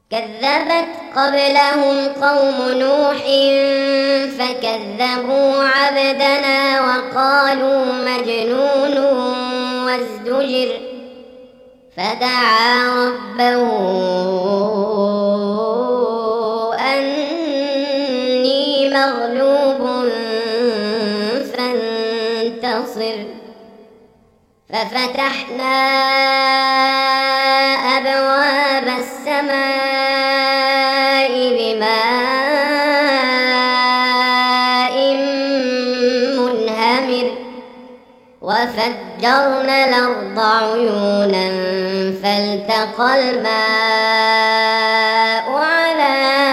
كذبت قبلهم قوم نوح فكذبوا عبدنا وقالوا مجنون وازدجر فدعا ربه أني مغلوب فانتصر ففتحنا أبواب السماء بماء منهمر وفجرنا الأرض عيونا فالتقى الماء على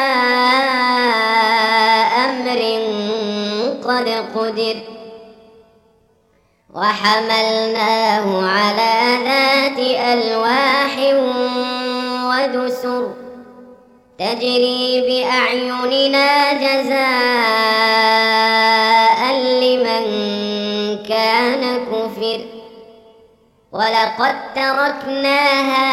أمر قد قدر وحملناه على ذات ألواح ودسر تجري بأعيننا جزاء لمن كان كفر ولقد تركناها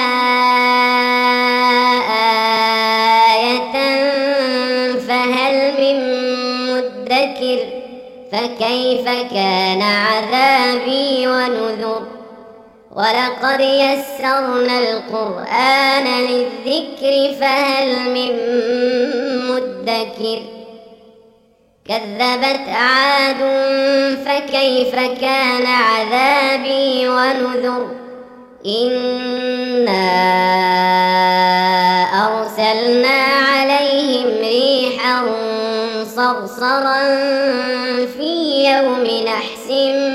آية فهل من مدكر فكيف كان عذابي ونذر ولقد يسرنا القرآن للذكر فهل من مدكر كذبت عاد فكيف كان عذابي ونذر إنا أرسلنا عليهم ريحا صرصرا في يوم نحس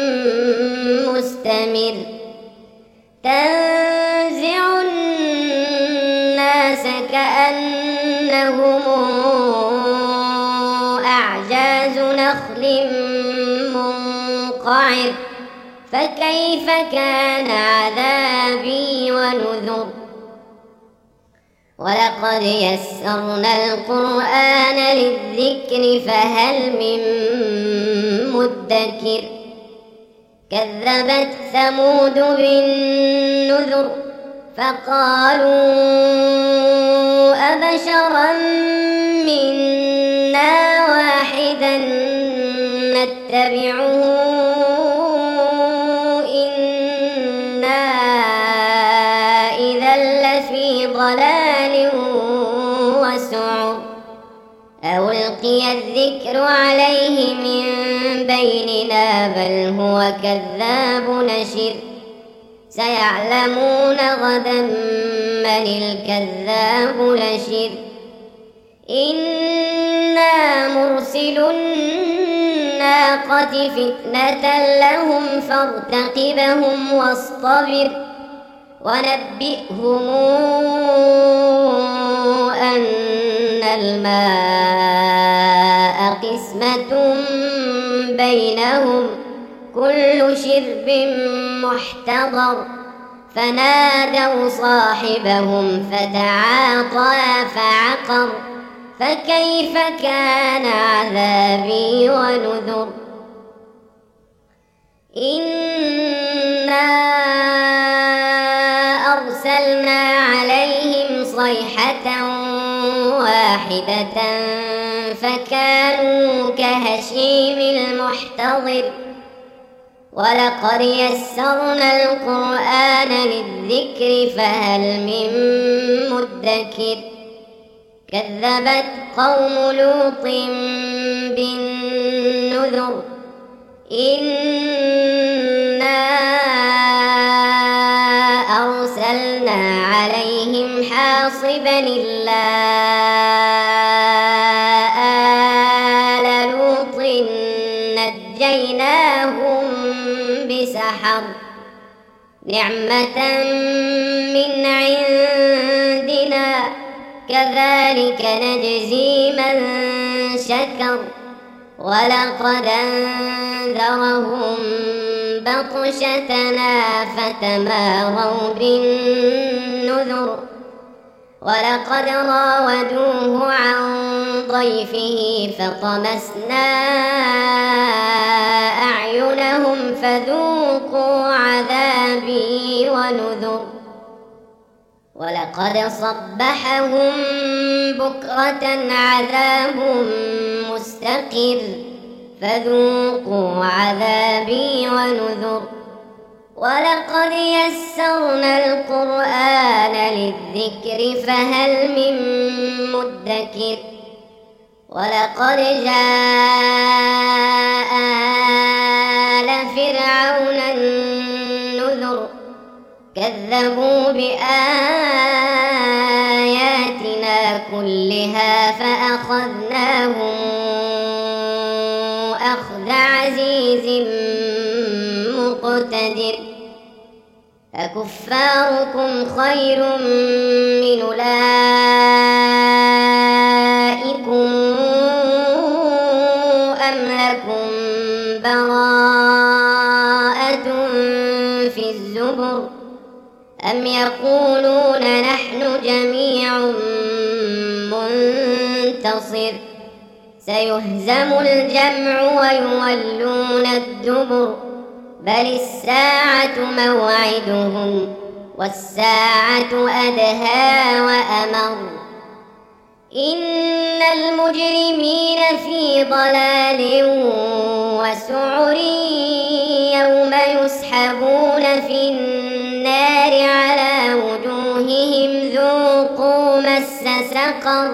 مستمر تنزع الناس كأنهم أعجاز نخل منقعر فكيف كان عذابي ونذر ولقد يسرنا القرآن للذكر فهل من مدكر كذبت ثمود بالنذر فقالوا أبشرا منا واحدا نتبعه إنا إذا لفي ضلال وسعر ألقي الذكر عليه من بيننا بل هو كذاب نشر سيعلمون غدا من الكذاب نشر إنا مرسل الناقة فتنة لهم فارتقبهم واصطبر ونبئهم أن الماء قسمة بينهم كل شرب محتضر فنادوا صاحبهم فتعاطى فعقر فكيف كان عذابي ونذر إنا أرسلنا عليهم صيحة واحدة فكانوا كهشيم المحتضر ولقد يسرنا القرآن للذكر فهل من مدكر كذبت قوم لوط بالنذر إنا أرسلنا عليهم حاصبا إلا آل لوط نجيناهم بسحر نعمة من عندنا كذلك نجزي من شكر ولقد أنذرهم بطشتنا فتماروا بالنذر ولقد راودوه عن ضيفه فطمسنا أعينهم فذوقوا عذابي ونذر ولقد صبحهم بكرة عذاب مستقر فذوقوا عذابي ونذر ولقد يسرنا القرآن للذكر فهل من مدكر ولقد جاء آل فرعون النذر كذبوا بآياتنا كلها فأخذناهم أخذ عزيز مقتدر أكفاركم خير من أولئكم أم لكم براءة في الزبر أم يقولون نحن جميع منتصر سيهزم الجمع ويولون الدبر بل الساعة موعدهم والساعة أدهى وأمر إن المجرمين في ضلال وسعر يوم يسحبون في النار على وجوههم ذوقوا مس سقر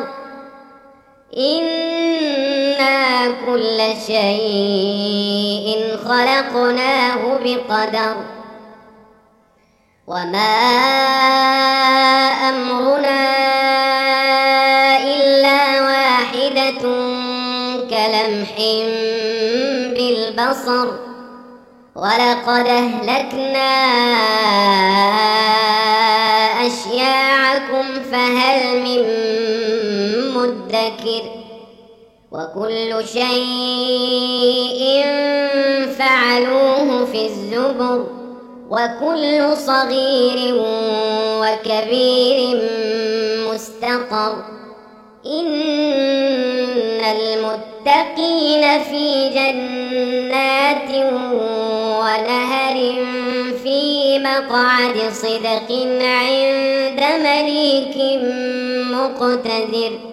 إنا كل شيء خلقناه بقدر وما أمرنا إلا واحدة كلمح بالبصر ولقد أهلكنا أشياعكم فهل من مدكر وكل شيء فعلوه في الزبر وكل صغير وكبير مستقر إن المتقين في جنات ونهر في مقعد صدق عند مليك مقتدر